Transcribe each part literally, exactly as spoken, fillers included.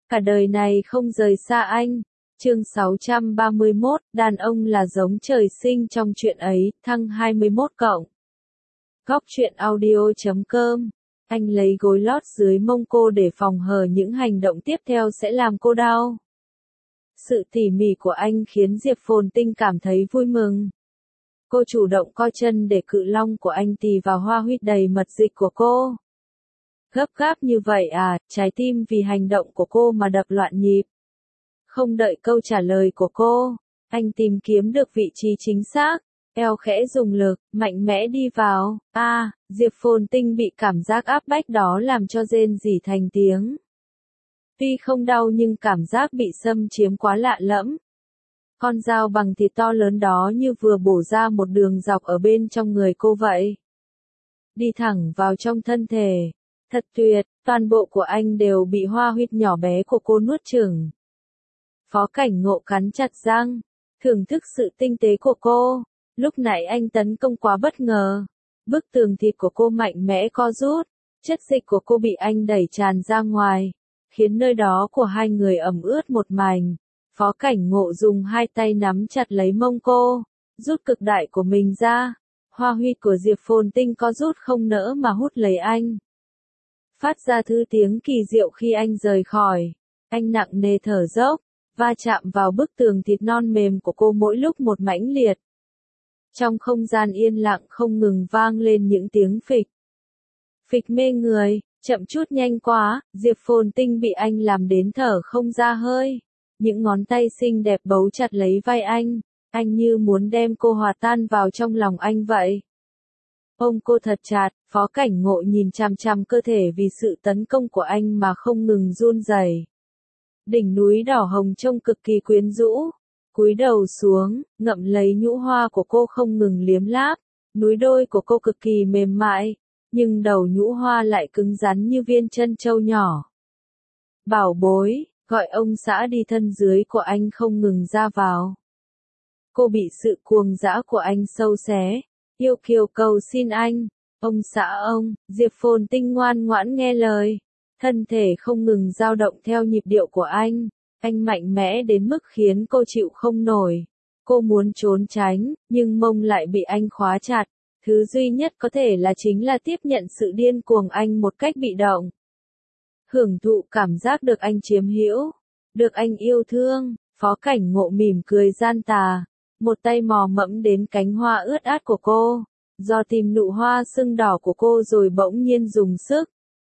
Cả đời này không rời xa anh. Chương sáu trăm ba mươi mốt, đàn ông là giống trời sinh trong chuyện ấy, thăng hai mươi mốt cộng. Góc truyện audio chấm com. Anh lấy gối lót dưới mông cô để phòng hờ những hành động tiếp theo sẽ làm cô đau. Sự tỉ mỉ của anh khiến Diệp Phồn Tinh cảm thấy vui mừng. Cô chủ động co chân để cự long của anh tì vào hoa huyết đầy mật dịch của cô. Gấp gáp như vậy à, trái tim vì hành động của cô mà đập loạn nhịp. Không đợi câu trả lời của cô, anh tìm kiếm được vị trí chính xác, eo khẽ dùng lực, mạnh mẽ đi vào. A, à, Diệp Phồn Tinh bị cảm giác áp bách đó làm cho rên rỉ thành tiếng. Tuy không đau nhưng cảm giác bị xâm chiếm quá lạ lẫm. Con dao bằng thịt to lớn đó như vừa bổ ra một đường dọc ở bên trong người cô vậy. Đi thẳng vào trong thân thể. Thật tuyệt, toàn bộ của anh đều bị hoa huyết nhỏ bé của cô nuốt chửng. Phó Cảnh Ngộ cắn chặt răng, thưởng thức sự tinh tế của cô. Lúc nãy anh tấn công quá bất ngờ. Bức tường thịt của cô mạnh mẽ co rút, chất dịch của cô bị anh đẩy tràn ra ngoài, khiến nơi đó của hai người ẩm ướt một mảnh. Phó Cảnh Ngộ dùng hai tay nắm chặt lấy mông cô, rút cực đại của mình ra. Hoa huyết của Diệp Phồn Tinh co rút không nỡ mà hút lấy anh. Phát ra thứ tiếng kỳ diệu khi anh rời khỏi. Anh nặng nề thở dốc, va chạm vào bức tường thịt non mềm của cô mỗi lúc một mãnh liệt. Trong không gian yên lặng không ngừng vang lên những tiếng phịch. Phịch mê người, chậm chút nhanh quá, Diệp Phồn Tinh bị anh làm đến thở không ra hơi. Những ngón tay xinh đẹp bấu chặt lấy vai anh, anh như muốn đem cô hòa tan vào trong lòng anh vậy. Ôm cô thật chặt, Phó Cảnh Ngộ nhìn chằm chằm cơ thể vì sự tấn công của anh mà không ngừng run rẩy. Đỉnh núi đỏ hồng trông cực kỳ quyến rũ. Cúi đầu xuống, ngậm lấy nhũ hoa của cô không ngừng liếm láp. Núi đôi của cô cực kỳ mềm mại, nhưng đầu nhũ hoa lại cứng rắn như viên chân trâu nhỏ. Bảo bối, gọi ông xã đi, thân dưới của anh không ngừng ra vào. Cô bị sự cuồng dã của anh sâu xé. Yêu kiều cầu xin anh, ông xã ông. Diệp Phồn Tinh ngoan ngoãn nghe lời, thân thể không ngừng dao động theo nhịp điệu của anh. Anh mạnh mẽ đến mức khiến cô chịu không nổi. Cô muốn trốn tránh, nhưng mông lại bị anh khóa chặt. Thứ duy nhất có thể là chính là tiếp nhận sự điên cuồng anh một cách bị động. Hưởng thụ cảm giác được anh chiếm hữu, được anh yêu thương. Phó Cảnh Ngộ mỉm cười gian tà. Một tay mò mẫm đến cánh hoa ướt át của cô, do tìm nụ hoa sưng đỏ của cô rồi bỗng nhiên dùng sức.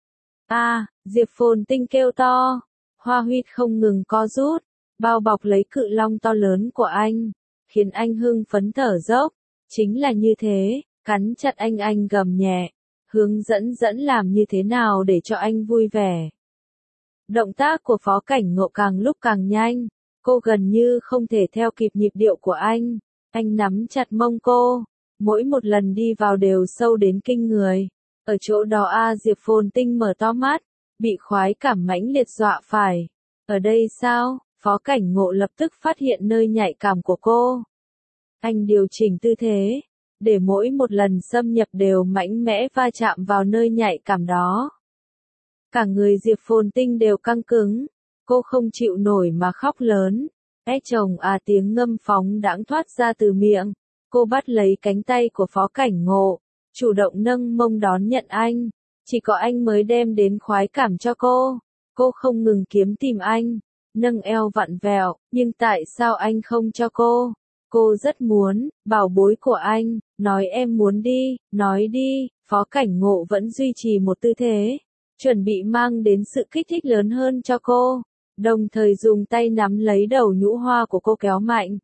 A, à, Diệp Phồn Tinh kêu to, hoa huyết không ngừng co rút, bao bọc lấy cự long to lớn của anh, khiến anh hưng phấn thở dốc. Chính là như thế, cắn chặt anh anh gầm nhẹ, hướng dẫn dẫn làm như thế nào để cho anh vui vẻ. Động tác của Phó Cảnh Ngộ càng lúc càng nhanh. Cô gần như không thể theo kịp nhịp điệu của anh. Anh nắm chặt mông cô. Mỗi một lần đi vào đều sâu đến kinh người. Ở chỗ đó A Diệp Phồn Tinh mở to mắt. Bị khoái cảm mãnh liệt dọa phải. Ở đây sao? Phó Cảnh Ngộ lập tức phát hiện nơi nhạy cảm của cô. Anh điều chỉnh tư thế. Để mỗi một lần xâm nhập đều mạnh mẽ va chạm vào nơi nhạy cảm đó. Cả người Diệp Phồn Tinh đều căng cứng. Cô không chịu nổi mà khóc lớn. Ế chồng à, tiếng ngâm phóng đãng thoát ra từ miệng. Cô bắt lấy cánh tay của Phó Cảnh Ngộ, chủ động nâng mông đón nhận anh. Chỉ có anh mới đem đến khoái cảm cho cô. Cô không ngừng kiếm tìm anh, nâng eo vặn vẹo, nhưng tại sao anh không cho cô? Cô rất muốn, bảo bối của anh, nói em muốn đi, nói đi. Phó Cảnh Ngộ vẫn duy trì một tư thế, chuẩn bị mang đến sự kích thích lớn hơn cho cô. Đồng thời dùng tay nắm lấy đầu nhũ hoa của cô kéo mạnh.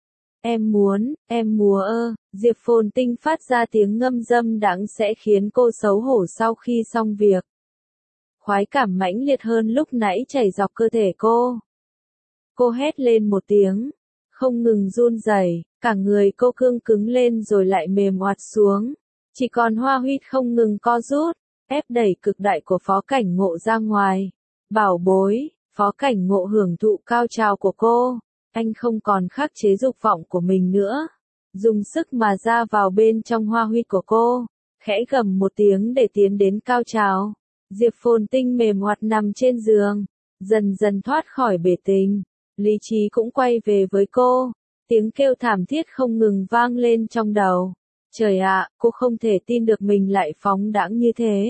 Em muốn, em múa ơ. Diệp Phồn Tinh phát ra tiếng ngâm dâm đãng sẽ khiến cô xấu hổ sau khi xong việc. Khoái cảm mãnh liệt hơn lúc nãy chảy dọc cơ thể cô. Cô hét lên một tiếng, không ngừng run rẩy, cả người cô cương cứng lên rồi lại mềm oặt xuống. Chỉ còn hoa huyết không ngừng co rút, ép đẩy cực đại của Phó Cảnh Ngộ ra ngoài. Bảo bối. Phó Cảnh Ngộ hưởng thụ cao trào của cô. Anh không còn khắc chế dục vọng của mình nữa. Dùng sức mà ra vào bên trong hoa huyết của cô. Khẽ gầm một tiếng để tiến đến cao trào. Diệp Phồn Tinh mềm oặt nằm trên giường. dần dần thoát khỏi bể tình, lý trí cũng quay về với cô, tiếng kêu thảm thiết không ngừng vang lên trong đầu. Trời ạ, cô không thể tin được mình lại phóng đãng như thế.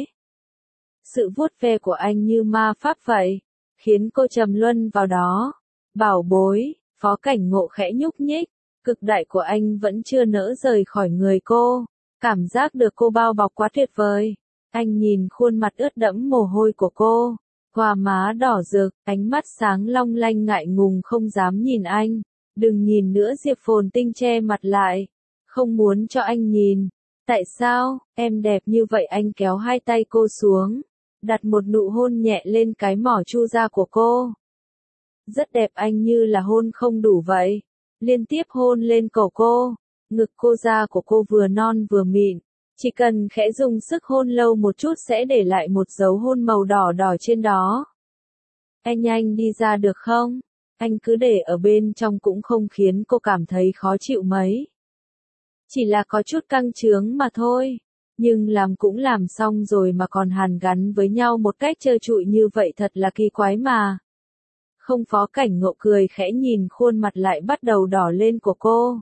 Sự vuốt ve của anh như ma pháp vậy, khiến cô trầm luân vào đó. Bảo bối, Phó Cảnh Ngộ khẽ nhúc nhích, cực đại của anh vẫn chưa nỡ rời khỏi người cô. Cảm giác được cô bao bọc quá tuyệt vời. Anh nhìn khuôn mặt ướt đẫm mồ hôi của cô, gò má đỏ rực, ánh mắt sáng long lanh ngại ngùng không dám nhìn anh. Đừng nhìn nữa, Diệp Phồn Tinh che mặt lại, không muốn cho anh nhìn. Tại sao, em đẹp như vậy? Anh kéo hai tay cô xuống, đặt một nụ hôn nhẹ lên cái mỏ chu ra của cô. Rất đẹp, anh như là hôn không đủ vậy. Liên tiếp hôn lên cổ cô, ngực cô, da của cô vừa non vừa mịn. Chỉ cần khẽ dùng sức hôn lâu một chút sẽ để lại một dấu hôn màu đỏ đỏ trên đó. Anh nhanh đi ra được không? Anh cứ để ở bên trong cũng không khiến cô cảm thấy khó chịu mấy. Chỉ là có chút căng chướng mà thôi. Nhưng làm cũng làm xong rồi mà còn hàn gắn với nhau một cách trơ trụi như vậy thật là kỳ quái mà. Không, Phó Cảnh Ngộ cười khẽ nhìn khuôn mặt lại bắt đầu đỏ lên của cô.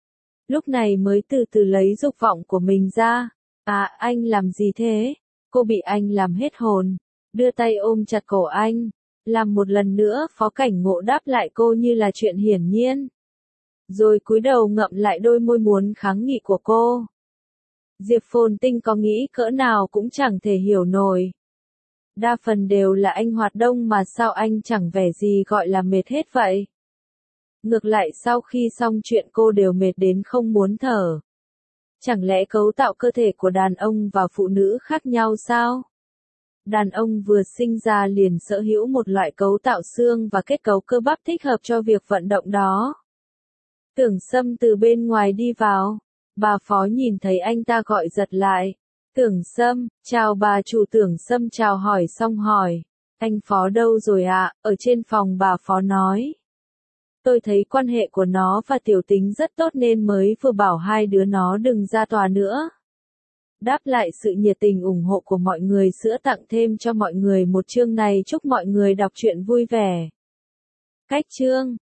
Lúc này mới từ từ lấy dục vọng của mình ra. À, anh làm gì thế? Cô bị anh làm hết hồn. Đưa tay ôm chặt cổ anh. Làm một lần nữa, Phó Cảnh Ngộ đáp lại cô như là chuyện hiển nhiên. Rồi cúi đầu ngậm lại đôi môi muốn kháng nghị của cô. Diệp Phồn Tinh có nghĩ cỡ nào cũng chẳng thể hiểu nổi. Đa phần đều là anh hoạt đông mà sao anh chẳng vẻ gì gọi là mệt hết vậy. Ngược lại sau khi xong chuyện cô đều mệt đến không muốn thở. Chẳng lẽ cấu tạo cơ thể của đàn ông và phụ nữ khác nhau sao? Đàn ông vừa sinh ra liền sở hữu một loại cấu tạo xương và kết cấu cơ bắp thích hợp cho việc vận động đó. Tưởng Sâm từ bên ngoài đi vào. Bà Phó nhìn thấy anh ta gọi giật lại. Tưởng Sâm, chào bà chủ. Tưởng Sâm chào hỏi xong hỏi. Anh Phó đâu rồi ạ? À? Ở trên phòng, bà Phó nói. Tôi thấy quan hệ của nó và Tiểu Tính rất tốt nên mới vừa bảo hai đứa nó đừng ra tòa nữa. Đáp lại sự nhiệt tình ủng hộ của mọi người, sữa tặng thêm cho mọi người một chương này. Chúc mọi người đọc truyện vui vẻ. Cách chương